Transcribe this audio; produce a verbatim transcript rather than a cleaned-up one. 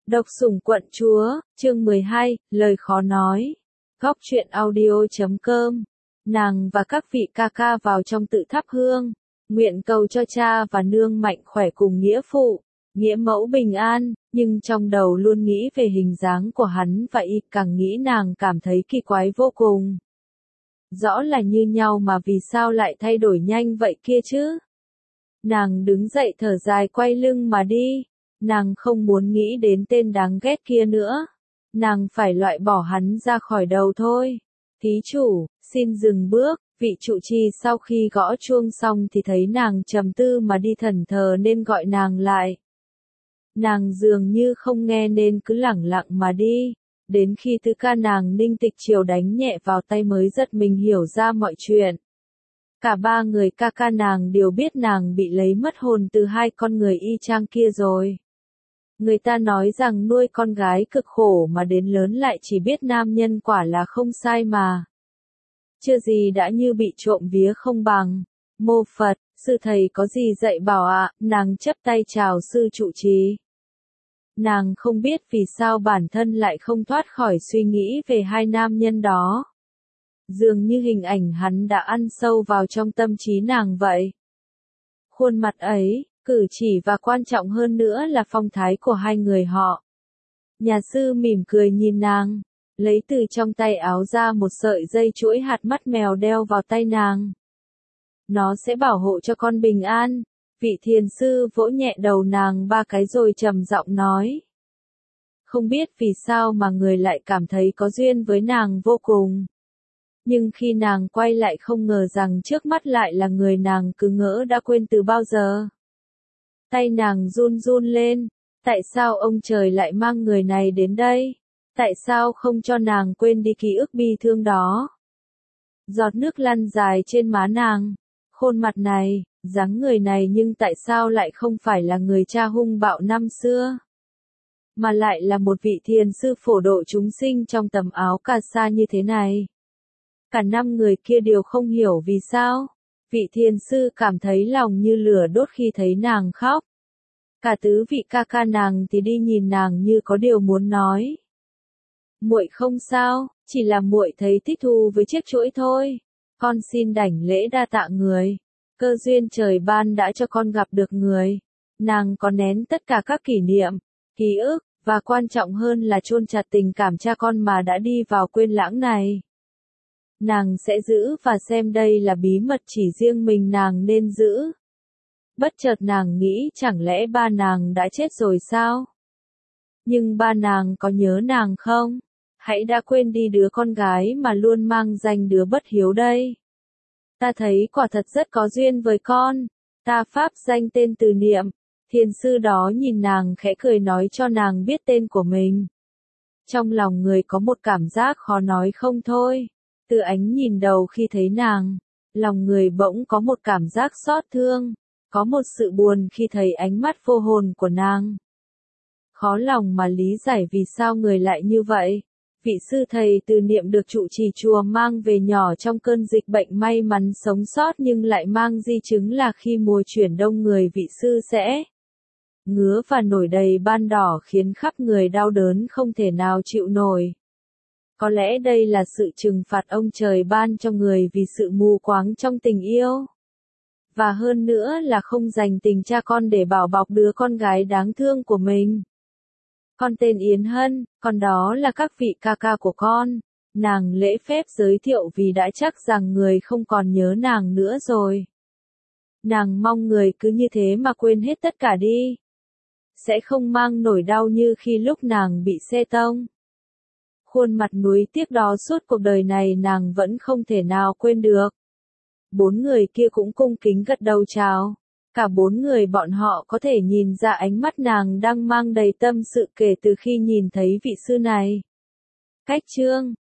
Độc sủng quận chúa, chương mười hai, lời khó nói. Góc truyện audio chấm com. Nàng và các vị ca ca vào trong tự thắp hương, nguyện cầu cho cha và nương mạnh khỏe cùng nghĩa phụ, nghĩa mẫu bình an, nhưng trong đầu luôn nghĩ về hình dáng của hắn và y càng nghĩ nàng cảm thấy kỳ quái vô cùng. Rõ là như nhau mà vì sao lại thay đổi nhanh vậy kia chứ? Nàng đứng dậy thở dài quay lưng mà đi. Nàng không muốn nghĩ đến tên đáng ghét kia nữa. Nàng phải loại bỏ hắn ra khỏi đầu thôi. Thí chủ, xin dừng bước. Vị trụ trì sau khi gõ chuông xong thì thấy nàng trầm tư mà đi thẫn thờ nên gọi nàng lại. Nàng dường như không nghe nên cứ lẳng lặng mà đi. Đến khi tứ ca nàng Ninh Tịch Triều đánh nhẹ vào tay mới giật mình hiểu ra mọi chuyện. Cả ba người ca ca nàng đều biết nàng bị lấy mất hồn từ hai con người y chang kia rồi. Người ta nói rằng nuôi con gái cực khổ mà đến lớn lại chỉ biết nam nhân quả là không sai mà. Chưa gì đã như bị trộm vía không bằng. Mô Phật, sư thầy có gì dạy bảo ạ? À? Nàng chắp tay chào sư trụ trì. Nàng không biết vì sao bản thân lại không thoát khỏi suy nghĩ về hai nam nhân đó. Dường như hình ảnh hắn đã ăn sâu vào trong tâm trí nàng vậy. Khuôn mặt ấy, cử chỉ và quan trọng hơn nữa là phong thái của hai người họ. Nhà sư mỉm cười nhìn nàng, lấy từ trong tay áo ra một sợi dây chuỗi hạt mắt mèo đeo vào tay nàng. Nó sẽ bảo hộ cho con bình an. Vị thiền sư vỗ nhẹ đầu nàng ba cái rồi trầm giọng nói. Không biết vì sao mà người lại cảm thấy có duyên với nàng vô cùng. Nhưng khi nàng quay lại không ngờ rằng trước mắt lại là người nàng cứ ngỡ đã quên từ bao giờ. Tay nàng run run lên, tại sao ông trời lại mang người này đến đây? Tại sao không cho nàng quên đi ký ức bi thương đó? Giọt nước lăn dài trên má nàng, khuôn mặt này, dáng người này nhưng tại sao lại không phải là người cha hung bạo năm xưa? Mà lại là một vị thiền sư phổ độ chúng sinh trong tầm áo cà sa như thế này. Cả năm người kia đều không hiểu vì sao. Vị thiền sư cảm thấy lòng như lửa đốt khi thấy nàng khóc. Cả tứ vị ca ca nàng thì đi nhìn nàng như có điều muốn nói. Muội không sao, chỉ là muội thấy thích thú với chiếc chuỗi thôi. Con xin đảnh lễ đa tạ người. Cơ duyên trời ban đã cho con gặp được người. Nàng có nén tất cả các kỷ niệm, ký ức, và quan trọng hơn là chôn chặt tình cảm cha con mà đã đi vào quên lãng này. Nàng sẽ giữ và xem đây là bí mật chỉ riêng mình nàng nên giữ. Bất chợt nàng nghĩ chẳng lẽ ba nàng đã chết rồi sao? Nhưng ba nàng có nhớ nàng không? Hãy đã quên đi đứa con gái mà luôn mang danh đứa bất hiếu đây. Ta thấy quả thật rất có duyên với con. Ta pháp danh tên Từ Niệm. Thiền sư đó nhìn nàng khẽ cười nói cho nàng biết tên của mình. Trong lòng người có một cảm giác khó nói không thôi. Từ ánh nhìn đầu khi thấy nàng, lòng người bỗng có một cảm giác xót thương, có một sự buồn khi thấy ánh mắt vô hồn của nàng. Khó lòng mà lý giải vì sao người lại như vậy. Vị sư thầy Từ Niệm được trụ trì chùa mang về nhỏ trong cơn dịch bệnh may mắn sống sót nhưng lại mang di chứng là khi mùa chuyển đông người vị sư sẽ ngứa và nổi đầy ban đỏ khiến khắp người đau đớn không thể nào chịu nổi. Có lẽ đây là sự trừng phạt ông trời ban cho người vì sự mù quáng trong tình yêu. Và hơn nữa là không dành tình cha con để bảo bọc đứa con gái đáng thương của mình. Con tên Yến Hân, còn đó là các vị ca ca của con. Nàng lễ phép giới thiệu vì đã chắc rằng người không còn nhớ nàng nữa rồi. Nàng mong người cứ như thế mà quên hết tất cả đi. Sẽ không mang nỗi đau như khi lúc nàng bị xe tông. Khuôn mặt nuối tiếc đó suốt cuộc đời này nàng vẫn không thể nào quên được. Bốn người kia cũng cung kính gật đầu chào. Cả bốn người bọn họ có thể nhìn ra ánh mắt nàng đang mang đầy tâm sự kể từ khi nhìn thấy vị sư này. Cách chương